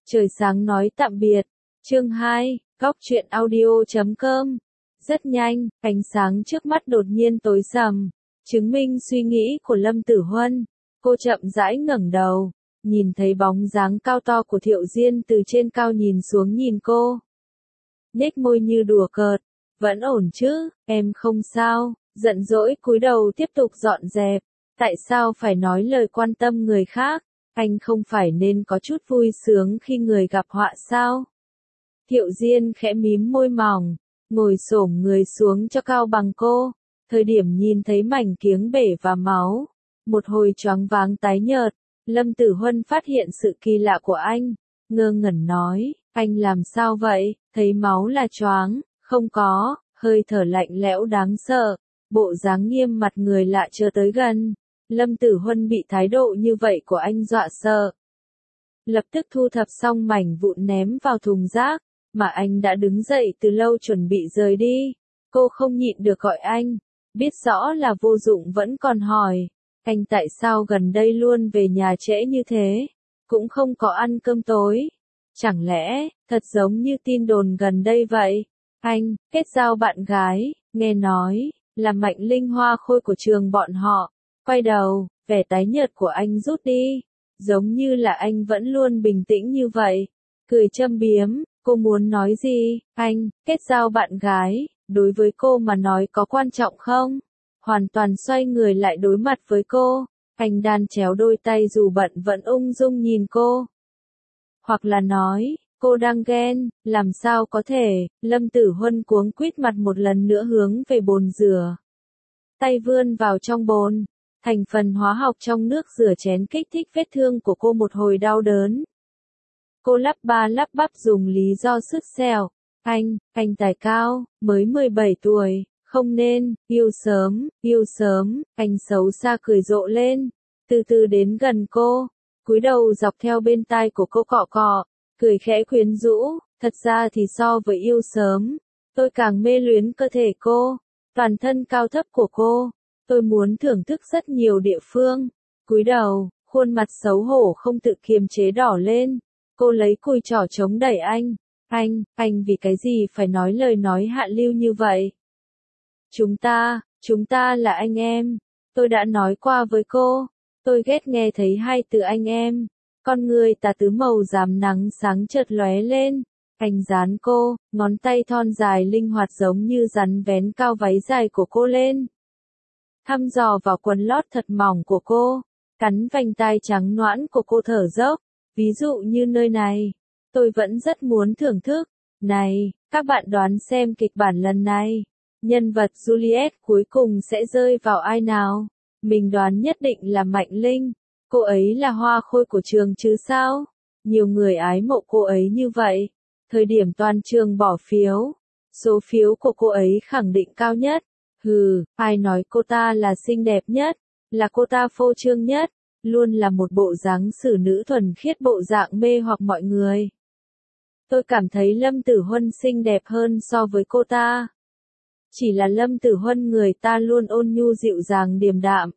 Trời sáng nói tạm biệt. Chương 2, Góc truyện audio.com. Rất nhanh, ánh sáng trước mắt đột nhiên tối sầm, chứng minh suy nghĩ của Lâm Tử Huân. Cô chậm rãi ngẩng đầu, nhìn thấy bóng dáng cao to của Thiệu Diên từ trên cao nhìn xuống nhìn cô. Nhếch môi như đùa cợt, vẫn ổn chứ, em không sao, giận dỗi cúi đầu tiếp tục dọn dẹp. Tại sao phải nói lời quan tâm người khác, anh không phải nên có chút vui sướng khi người gặp họa sao? Thiệu Diên khẽ mím môi mỏng, ngồi xổm người xuống cho cao bằng cô, thời điểm nhìn thấy mảnh kiếng bể và máu, một hồi choáng váng tái nhợt, Lâm Tử Huân phát hiện sự kỳ lạ của anh, ngơ ngẩn nói, anh làm sao vậy, thấy máu là choáng, không có, hơi thở lạnh lẽo đáng sợ, bộ dáng nghiêm mặt người lạ chưa tới gần. Lâm Tử Huân bị thái độ như vậy của anh dọa sợ. Lập tức thu thập xong mảnh vụn ném vào thùng rác, mà anh đã đứng dậy từ lâu chuẩn bị rời đi. Cô không nhịn được gọi anh, biết rõ là vô dụng vẫn còn hỏi, anh tại sao gần đây luôn về nhà trễ như thế, cũng không có ăn cơm tối. Chẳng lẽ, thật giống như tin đồn gần đây vậy, anh, kết giao bạn gái, nghe nói, là Mạnh Linh hoa khôi của trường bọn họ. Quay đầu, vẻ tái nhợt của anh rút đi, giống như là anh vẫn luôn bình tĩnh như vậy. Cười châm biếm, cô muốn nói gì, anh, kết giao bạn gái, đối với cô mà nói có quan trọng không? Hoàn toàn xoay người lại đối mặt với cô, anh đan chéo đôi tay dù bận vẫn ung dung nhìn cô. Hoặc là nói, cô đang ghen, làm sao có thể, Lâm Tử Huân cuống quýt mặt một lần nữa hướng về bồn rửa. Tay vươn vào trong bồn. Thành phần hóa học trong nước rửa chén kích thích vết thương của cô một hồi đau đớn. Cô lắp ba lắp bắp dùng lý do sứt sẹo. Anh tài cao, mới 17 tuổi, không nên, yêu sớm, anh xấu xa cười rộ lên. Từ từ đến gần cô, cúi đầu dọc theo bên tai của cô cọ cọ, cười khẽ quyến rũ, thật ra thì so với yêu sớm, tôi càng mê luyến cơ thể cô, toàn thân cao thấp của cô. Tôi muốn thưởng thức rất nhiều địa phương. Cúi đầu, khuôn mặt xấu hổ không tự kiềm chế đỏ lên. Cô lấy cùi trỏ chống đẩy anh. Anh vì cái gì phải nói lời nói hạ lưu như vậy? Chúng ta là anh em. Tôi đã nói qua với cô. Tôi ghét nghe thấy hai từ anh em. Con người tà tứ màu rám nắng sáng chợt lóe lên. Anh dán cô, ngón tay thon dài linh hoạt giống như rắn vén cao váy dài của cô lên. Thăm dò vào quần lót thật mỏng của cô, cắn vành tai trắng nõn của cô thở dốc, ví dụ như nơi này, tôi vẫn rất muốn thưởng thức. Này, các bạn đoán xem kịch bản lần này, nhân vật Juliet cuối cùng sẽ rơi vào ai nào? Mình đoán nhất định là Mạnh Linh, cô ấy là hoa khôi của trường chứ sao? Nhiều người ái mộ cô ấy như vậy, thời điểm toàn trường bỏ phiếu, số phiếu của cô ấy khẳng định cao nhất. Ai nói cô ta là xinh đẹp nhất, là cô ta phô trương nhất, luôn là một bộ dáng xử nữ thuần khiết bộ dạng mê hoặc mọi người. Tôi cảm thấy Lâm Tử Huân xinh đẹp hơn so với cô ta. Chỉ là Lâm Tử Huân người ta luôn ôn nhu dịu dàng điềm đạm.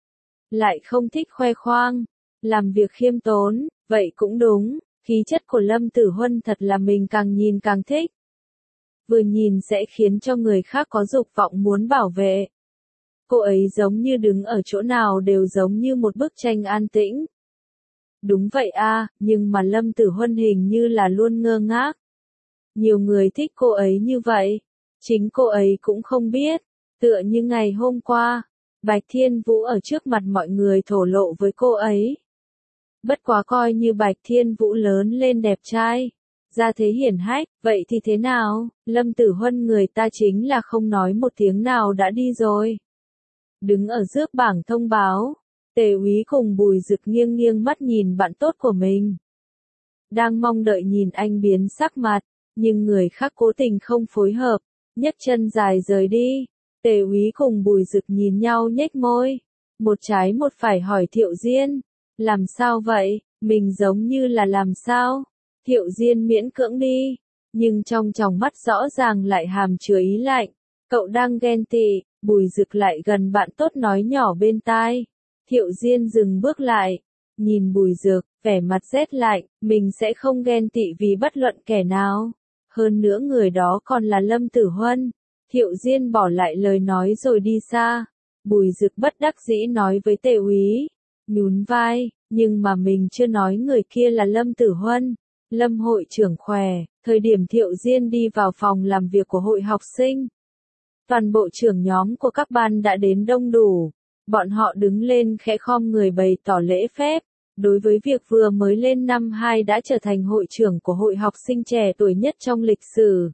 Lại không thích khoe khoang, làm việc khiêm tốn, vậy cũng đúng, khí chất của Lâm Tử Huân thật là mình càng nhìn càng thích. Vừa nhìn sẽ khiến cho người khác có dục vọng muốn bảo vệ. Cô ấy giống như đứng ở chỗ nào đều giống như một bức tranh an tĩnh. Đúng vậy à, nhưng mà Lâm Tử Huân hình như là luôn ngơ ngác. Nhiều người thích cô ấy như vậy, chính cô ấy cũng không biết, tựa như ngày hôm qua, Bạch Thiên Vũ ở trước mặt mọi người thổ lộ với cô ấy. Bất quá coi như Bạch Thiên Vũ lớn lên đẹp trai, ra thế hiển hách, vậy thì thế nào, Lâm Tử Huân người ta chính là không nói một tiếng nào đã đi rồi. Đứng ở trước bảng thông báo, Tề Úy cùng Bùi Dực nghiêng nghiêng mắt nhìn bạn tốt của mình. Đang mong đợi nhìn anh biến sắc mặt, nhưng người khác cố tình không phối hợp, nhấc chân dài rời đi. Tề Úy cùng Bùi Dực nhìn nhau nhếch môi, một trái một phải hỏi Thiệu Diên, làm sao vậy, mình giống như là làm sao? Thiệu Diên miễn cưỡng đi, nhưng trong tròng mắt rõ ràng lại hàm chứa ý lạnh. Cậu đang ghen tị, Bùi Dực lại gần bạn tốt nói nhỏ bên tai. Thiệu Diên dừng bước lại, Nhìn Bùi Dực, vẻ mặt rét lạnh, mình sẽ không ghen tị vì bất luận kẻ nào. Hơn nữa người đó còn là Lâm Tử Huân. Thiệu Diên bỏ lại lời nói rồi đi xa. Bùi Dực bất đắc dĩ nói với Tề Úy, nhún vai, nhưng mà mình chưa nói người kia là Lâm Tử Huân. Lâm hội trưởng khỏe, thời điểm Thiệu Diên đi vào phòng làm việc của hội học sinh. Toàn bộ trưởng nhóm của các ban đã đến đông đủ. Bọn họ đứng lên khẽ khom người bày tỏ lễ phép. Đối với việc vừa mới lên năm 2 đã trở thành hội trưởng của hội học sinh trẻ tuổi nhất trong lịch sử.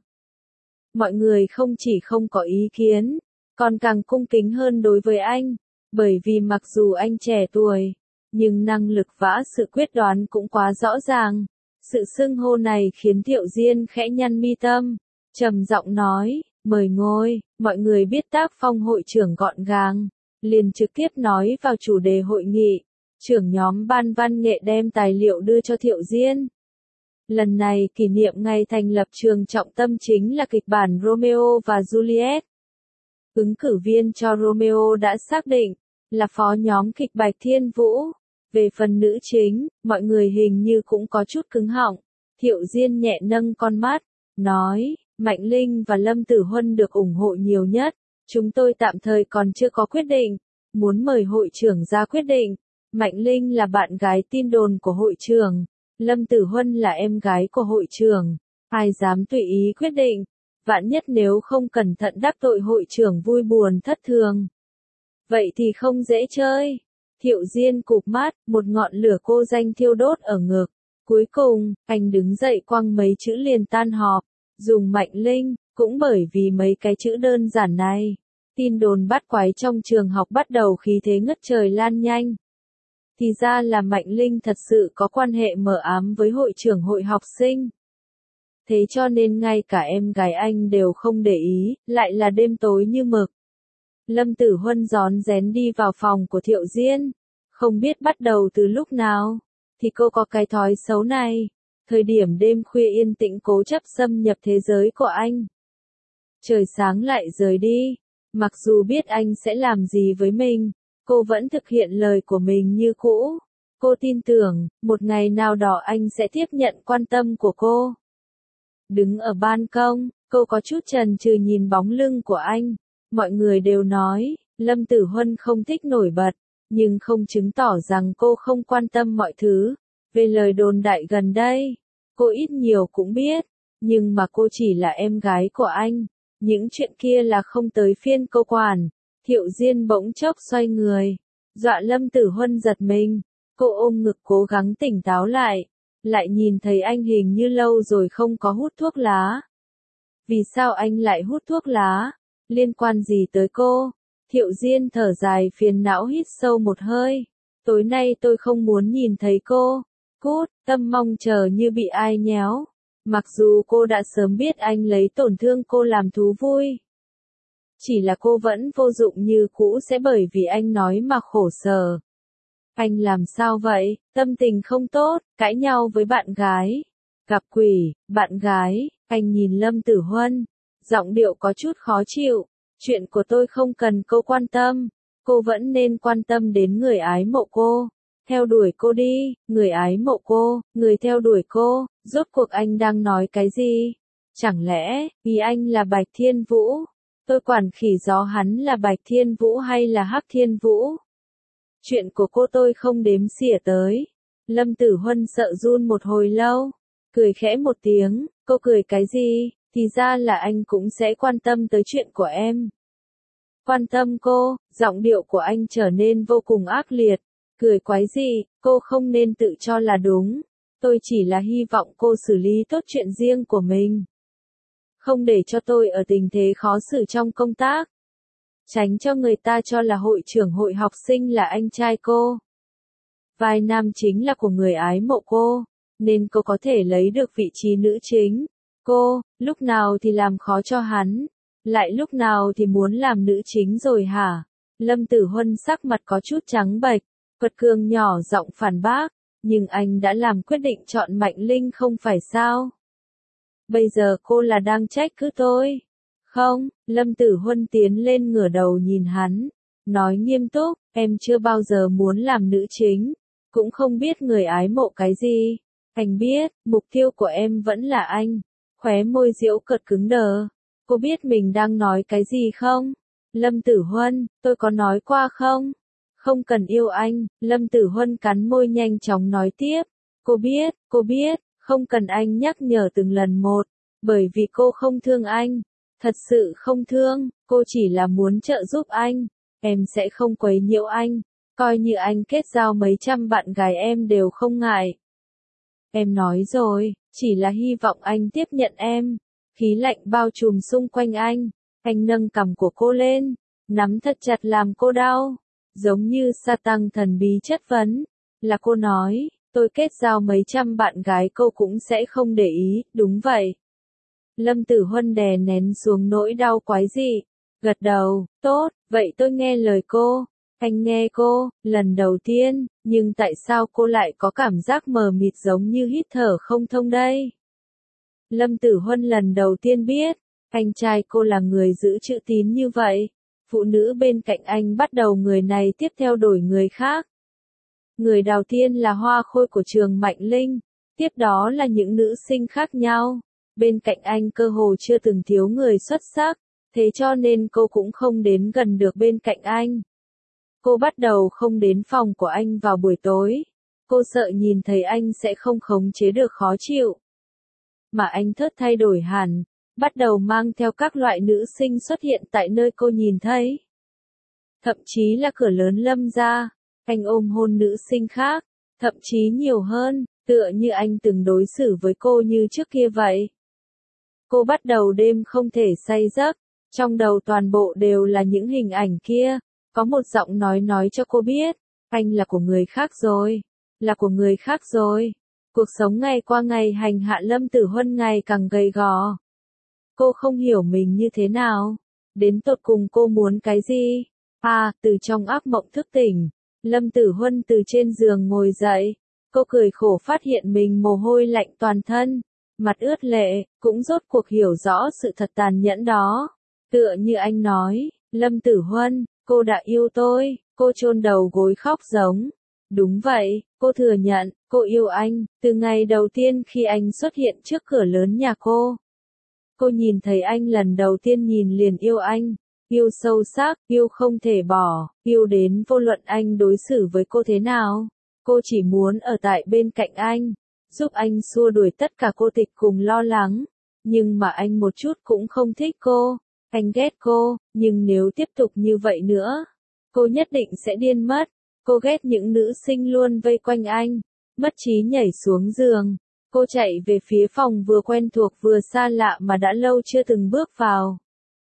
Mọi người không chỉ không có ý kiến, còn càng cung kính hơn đối với anh. Bởi vì mặc dù anh trẻ tuổi, nhưng năng lực và sự quyết đoán cũng quá rõ ràng. Sự xưng hô này khiến Thiệu Diên khẽ nhăn mi tâm, trầm giọng nói, mời ngồi. Mọi người biết tác phong hội trưởng gọn gàng, liền trực tiếp nói vào chủ đề hội nghị. Trưởng nhóm ban văn nghệ đem tài liệu đưa cho Thiệu Diên. Lần này kỷ niệm ngày thành lập trường trọng tâm chính là kịch bản Romeo và Juliet. Ứng cử viên cho Romeo đã xác định là phó nhóm kịch Bạch Thiên Vũ. Về phần nữ chính, mọi người hình như cũng có chút cứng họng. Thiệu Diên nhẹ nâng con mắt, nói, Mạnh Linh và Lâm Tử Huân được ủng hộ nhiều nhất. Chúng tôi tạm thời còn chưa có quyết định, muốn mời hội trưởng ra quyết định. Mạnh Linh là bạn gái tin đồn của hội trưởng, Lâm Tử Huân là em gái của hội trưởng. Ai dám tùy ý quyết định, vạn nhất nếu không cẩn thận đắc tội hội trưởng vui buồn thất thường. Vậy thì không dễ chơi. Thiệu Diên cụp mắt, một ngọn lửa cô danh thiêu đốt ở ngực. Cuối cùng, anh đứng dậy quăng mấy chữ liền tan họp. Dùng Mạnh Linh, cũng bởi vì mấy cái chữ đơn giản này. Tin đồn bắt quái trong trường học bắt đầu khí thế ngất trời lan nhanh. Thì ra là Mạnh Linh thật sự có quan hệ mờ ám với hội trưởng hội học sinh. Thế cho nên ngay cả em gái anh đều không để ý, lại là đêm tối như mực. Lâm Tử Huân rón rén đi vào phòng của Thiệu Diên. Không biết bắt đầu từ lúc nào, thì cô có cái thói xấu này. Thời điểm đêm khuya yên tĩnh cố chấp xâm nhập thế giới của anh. Trời sáng lại rời đi. Mặc dù biết anh sẽ làm gì với mình, cô vẫn thực hiện lời của mình như cũ. Cô tin tưởng, một ngày nào đó anh sẽ tiếp nhận quan tâm của cô. Đứng ở ban công, cô có chút chần chừ nhìn bóng lưng của anh. Mọi người đều nói, Lâm Tử Huân không thích nổi bật, nhưng không chứng tỏ rằng cô không quan tâm mọi thứ. Về lời đồn đại gần đây, cô ít nhiều cũng biết, nhưng mà cô chỉ là em gái của anh. Những chuyện kia là không tới phiên cô quản. Thiệu Diên bỗng chốc xoay người, dọa Lâm Tử Huân giật mình. Cô ôm ngực cố gắng tỉnh táo lại nhìn thấy anh hình như lâu rồi không có hút thuốc lá. Vì sao anh lại hút thuốc lá? Liên quan gì tới cô? Thiệu Diên thở dài phiền não hít sâu một hơi. Tối nay tôi không muốn nhìn thấy cô. Cút, tâm mong chờ như bị ai nhéo. Mặc dù cô đã sớm biết anh lấy tổn thương cô làm thú vui. Chỉ là cô vẫn vô dụng như cũ sẽ bởi vì anh nói mà khổ sở. Anh làm sao vậy? Tâm tình không tốt, cãi nhau với bạn gái. Gặp quỷ, bạn gái, anh nhìn Lâm Tử Huân. Giọng điệu có chút khó chịu. Chuyện của tôi không cần cô quan tâm. Cô vẫn nên quan tâm đến người ái mộ cô. Theo đuổi cô đi, người ái mộ cô, người theo đuổi cô. Rốt cuộc anh đang nói cái gì? Chẳng lẽ, vì anh là Bạch Thiên Vũ? Tôi quản khỉ gió hắn là Bạch Thiên Vũ hay là Hắc Thiên Vũ? Chuyện của cô tôi không đếm xỉa tới. Lâm Tử Huân sợ run một hồi lâu. Cười khẽ một tiếng, cô cười cái gì? Thì ra là anh cũng sẽ quan tâm tới chuyện của em. Quan tâm cô, giọng điệu của anh trở nên vô cùng ác liệt. Cười quái gì, cô không nên tự cho là đúng. Tôi chỉ là hy vọng cô xử lý tốt chuyện riêng của mình. Không để cho tôi ở tình thế khó xử trong công tác. Tránh cho người ta cho là hội trưởng hội học sinh là anh trai cô. Vai nam chính là của người ái mộ cô, nên cô có thể lấy được vị trí nữ chính. Cô, lúc nào thì làm khó cho hắn, lại lúc nào thì muốn làm nữ chính rồi hả? Lâm Tử Huân sắc mặt có chút trắng bệch, Quật Cường nhỏ giọng phản bác, nhưng anh đã làm quyết định chọn Mạnh Linh không phải sao? Bây giờ cô là đang trách cứ tôi. Không, Lâm Tử Huân tiến lên ngửa đầu nhìn hắn, nói nghiêm túc, em chưa bao giờ muốn làm nữ chính. cũng không biết người ái mộ cái gì. Anh biết, mục tiêu của em vẫn là anh. Khóe môi Diễu Cợt cứng đờ. Cô biết mình đang nói cái gì không? Lâm Tử Huân, tôi có nói qua không? Không cần yêu anh, Lâm Tử Huân cắn môi nhanh chóng nói tiếp. Cô biết, không cần anh nhắc nhở từng lần một, bởi vì cô không thương anh. Thật sự không thương, cô chỉ là muốn trợ giúp anh. Em sẽ không quấy nhiễu anh, coi như anh kết giao mấy trăm bạn gái em đều không ngại. Em nói rồi, chỉ là hy vọng anh tiếp nhận em. Khí lạnh bao trùm xung quanh anh nâng cằm của cô lên, nắm thật chặt làm cô đau, giống như sa tăng thần bí chất vấn. Là cô nói, tôi kết giao mấy trăm bạn gái cô cũng sẽ không để ý, đúng vậy. Lâm Tử Huân đè nén xuống nỗi đau quái dị, gật đầu, tốt, vậy tôi nghe lời cô. Anh nghe cô, lần đầu tiên, nhưng tại sao cô lại có cảm giác mờ mịt giống như hít thở không thông đây? Lâm Tử Huân lần đầu tiên biết, anh trai cô là người giữ chữ tín như vậy. Phụ nữ bên cạnh anh bắt đầu người này tiếp theo đổi người khác. Người đầu tiên là Hoa Khôi của trường Mạnh Linh, tiếp đó là những nữ sinh khác nhau. Bên cạnh anh cơ hồ chưa từng thiếu người xuất sắc, thế cho nên cô cũng không đến gần được bên cạnh anh. Cô bắt đầu không đến phòng của anh vào buổi tối. Cô sợ nhìn thấy anh sẽ không khống chế được khó chịu. Mà anh thớt thay đổi hẳn, bắt đầu mang theo các loại nữ sinh xuất hiện tại nơi cô nhìn thấy. Thậm chí là cửa lớn Lâm gia, anh ôm hôn nữ sinh khác, thậm chí nhiều hơn, tựa như anh từng đối xử với cô như trước kia vậy. Cô bắt đầu đêm không thể say giấc, trong đầu toàn bộ đều là những hình ảnh kia. Có một giọng nói cho cô biết, anh là của người khác rồi, là của người khác rồi. Cuộc sống ngày qua ngày hành hạ Lâm Tử Huân ngày càng gầy gò. Cô không hiểu mình như thế nào, đến tột cùng cô muốn cái gì. Từ trong ác mộng thức tỉnh, Lâm Tử Huân từ trên giường ngồi dậy, cô cười khổ phát hiện mình mồ hôi lạnh toàn thân, mặt ướt lệ, cũng rốt cuộc hiểu rõ sự thật tàn nhẫn đó. Tựa như anh nói, Lâm Tử Huân, cô đã yêu tôi, cô chôn đầu gối khóc giống. Đúng vậy, cô thừa nhận, cô yêu anh, từ ngày đầu tiên khi anh xuất hiện trước cửa lớn nhà cô. Cô nhìn thấy anh lần đầu tiên nhìn liền yêu anh, yêu sâu sắc, yêu không thể bỏ, yêu đến vô luận anh đối xử với cô thế nào. Cô chỉ muốn ở tại bên cạnh anh, giúp anh xua đuổi tất cả cô tịch cùng lo lắng. Nhưng mà anh một chút cũng không thích cô, anh ghét cô, nhưng nếu tiếp tục như vậy nữa, cô nhất định sẽ điên mất. Cô ghét những nữ sinh luôn vây quanh anh, mất trí nhảy xuống giường. Cô chạy về phía phòng vừa quen thuộc vừa xa lạ mà đã lâu chưa từng bước vào.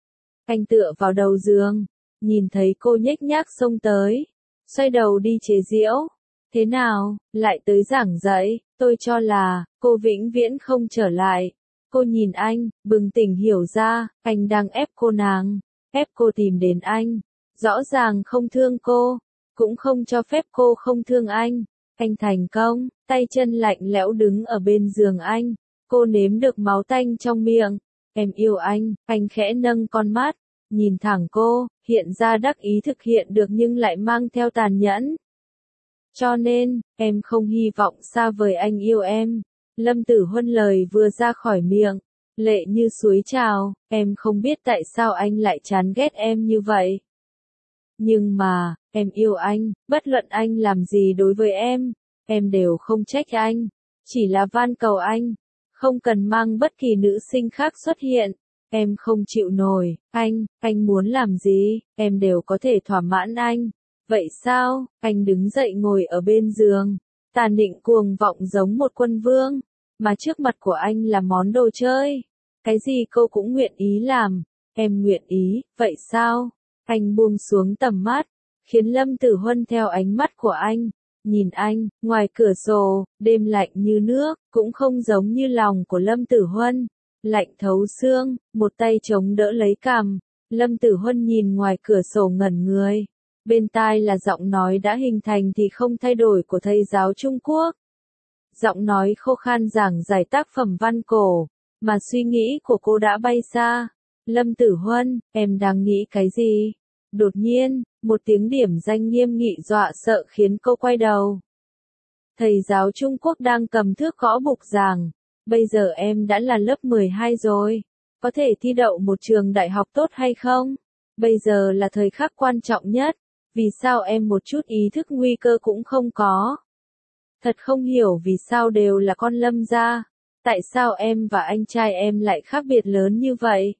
Anh tựa vào đầu giường, nhìn thấy cô nhếch nhác xông tới, xoay đầu đi chế giễu. Thế nào, lại tới giảng dạy, tôi cho là, cô vĩnh viễn không trở lại. Cô nhìn anh, bừng tỉnh hiểu ra, anh đang ép cô nàng, ép cô tìm đến anh. Rõ ràng không thương cô, cũng không cho phép cô không thương anh. Anh thành công, tay chân lạnh lẽo đứng ở bên giường anh. Cô nếm được máu tanh trong miệng. Em yêu anh khẽ nâng con mắt, nhìn thẳng cô, hiện ra đắc ý thực hiện được nhưng lại mang theo tàn nhẫn. Cho nên, em không hy vọng xa vời anh yêu em. Lâm Tử Huân lời vừa ra khỏi miệng, lệ như suối trào, em không biết tại sao anh lại chán ghét em như vậy. Nhưng mà, em yêu anh, bất luận anh làm gì đối với em đều không trách anh, chỉ là van cầu anh, không cần mang bất kỳ nữ sinh khác xuất hiện. Em không chịu nổi, anh muốn làm gì, em đều có thể thỏa mãn anh. Vậy sao? Anh đứng dậy ngồi ở bên giường, tàn định cuồng vọng giống một quân vương, mà trước mặt của anh là món đồ chơi. Cái gì cô cũng nguyện ý làm, em nguyện ý, vậy sao? Anh buông xuống tầm mắt, khiến Lâm Tử Huân theo ánh mắt của anh, nhìn anh, ngoài cửa sổ, đêm lạnh như nước, cũng không giống như lòng của Lâm Tử Huân, lạnh thấu xương, một tay chống đỡ lấy cằm. Lâm Tử Huân nhìn ngoài cửa sổ ngẩn người. Bên tai là giọng nói đã hình thành thì không thay đổi của thầy giáo Trung Quốc. Giọng nói khô khan giảng giải tác phẩm văn cổ, mà suy nghĩ của cô đã bay xa. Lâm Tử Huân, em đang nghĩ cái gì? Đột nhiên, một tiếng điểm danh nghiêm nghị dọa sợ khiến cô quay đầu. Thầy giáo Trung Quốc đang cầm thước gõ bục giảng. Bây giờ em đã là lớp 12 rồi. Có thể thi đậu một trường đại học tốt hay không? Bây giờ là thời khắc quan trọng nhất. Vì sao em một chút ý thức nguy cơ cũng không có? Thật không hiểu vì sao đều là con Lâm gia. Tại sao em và anh trai em lại khác biệt lớn như vậy?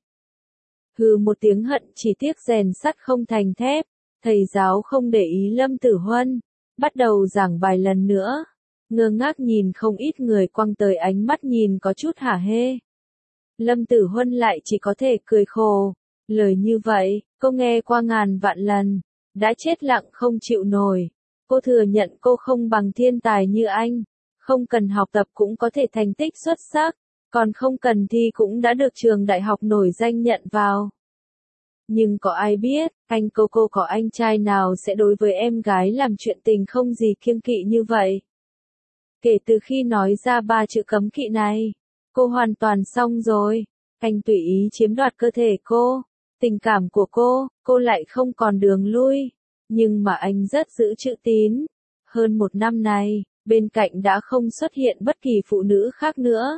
Hừ một tiếng hận chỉ tiếc rèn sắt không thành thép. Thầy giáo không để ý Lâm Tử Huân. Bắt đầu giảng bài lần nữa. Ngơ ngác nhìn không ít người quăng tới ánh mắt nhìn có chút hả hê. Lâm Tử Huân lại chỉ có thể cười khổ. Lời như vậy, cô nghe qua ngàn vạn lần. Đã chết lặng không chịu nổi. Cô thừa nhận cô không bằng thiên tài như anh. Không cần học tập cũng có thể thành tích xuất sắc. Còn không cần thi cũng đã được trường đại học nổi danh nhận vào. Nhưng có ai biết, anh cô có anh trai nào sẽ đối với em gái làm chuyện tình không gì kiêng kỵ như vậy. Kể từ khi nói ra 3 chữ cấm kỵ này, cô hoàn toàn xong rồi. Anh tùy ý chiếm đoạt cơ thể cô, tình cảm của cô lại không còn đường lui. Nhưng mà anh rất giữ chữ tín. Hơn 1 năm này, bên cạnh đã không xuất hiện bất kỳ phụ nữ khác nữa.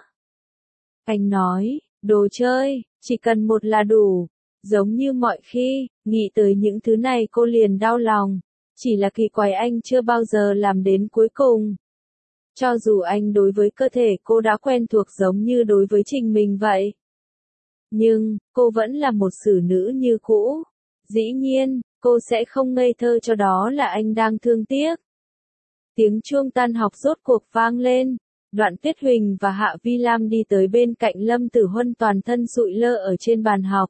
Anh nói, đồ chơi, chỉ cần một là đủ. Giống như mọi khi, nghĩ tới những thứ này cô liền đau lòng. Chỉ là kỳ quái anh chưa bao giờ làm đến cuối cùng. Cho dù anh đối với cơ thể cô đã quen thuộc giống như đối với Trình mình vậy. Nhưng, cô vẫn là một xử nữ như cũ. Dĩ nhiên, cô sẽ không ngây thơ cho đó là anh đang thương tiếc. Tiếng chuông tan học rốt cuộc vang lên. Đoạn Tuyết Huỳnh và Hạ Vi Lam đi tới bên cạnh Lâm Tử Huân toàn thân sụi lơ ở trên bàn học.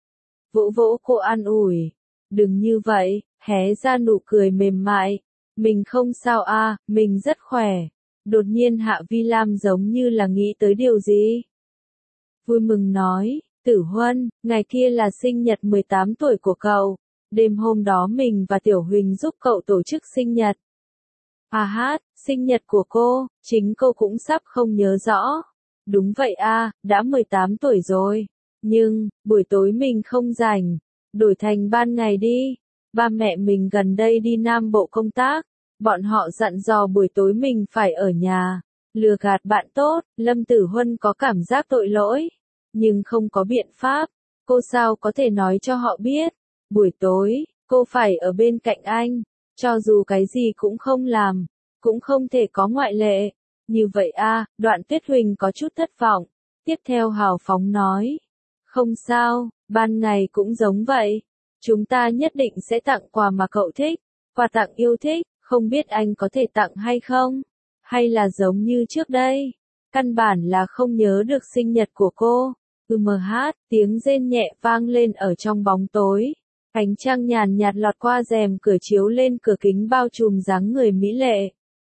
Vỗ vỗ cô an ủi. Đừng như vậy, hé ra nụ cười mềm mại. Mình không sao à, mình rất khỏe. Đột nhiên Hạ Vi Lam giống như là nghĩ tới điều gì. Vui mừng nói, Tử Huân, ngày kia là sinh nhật 18 tuổi của cậu. Đêm hôm đó mình và Tiểu Huỳnh giúp cậu tổ chức sinh nhật. À hát, sinh nhật của cô, chính cô cũng sắp không nhớ rõ. Đúng vậy à, đã 18 tuổi rồi. Nhưng, buổi tối mình không rảnh. Đổi thành ban ngày đi. Ba mẹ mình gần đây đi Nam Bộ công tác. Bọn họ dặn dò buổi tối mình phải ở nhà. Lừa gạt bạn tốt, Lâm Tử Huân có cảm giác tội lỗi. Nhưng không có biện pháp. Cô sao có thể nói cho họ biết. Buổi tối, cô phải ở bên cạnh anh. Cho dù cái gì cũng không làm. Cũng không thể có ngoại lệ. Như vậy à, Đoạn Tuyết Huỳnh có chút thất vọng. Tiếp theo hào phóng nói. Không sao, ban ngày cũng giống vậy. Chúng ta nhất định sẽ tặng quà mà cậu thích. Quà tặng yêu thích, không biết anh có thể tặng hay không? Hay là giống như trước đây? Căn bản là không nhớ được sinh nhật của cô. Hát, tiếng rên nhẹ vang lên ở trong bóng tối. Ánh trăng nhàn nhạt lọt qua rèm cửa chiếu lên cửa kính bao trùm dáng người mỹ lệ.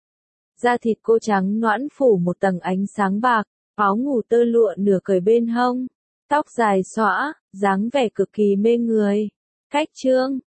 Da thịt cô trắng nõn phủ một tầng ánh sáng bạc, áo ngủ tơ lụa nửa cởi bên hông. Tóc dài xõa, dáng vẻ cực kỳ mê người. Cách chương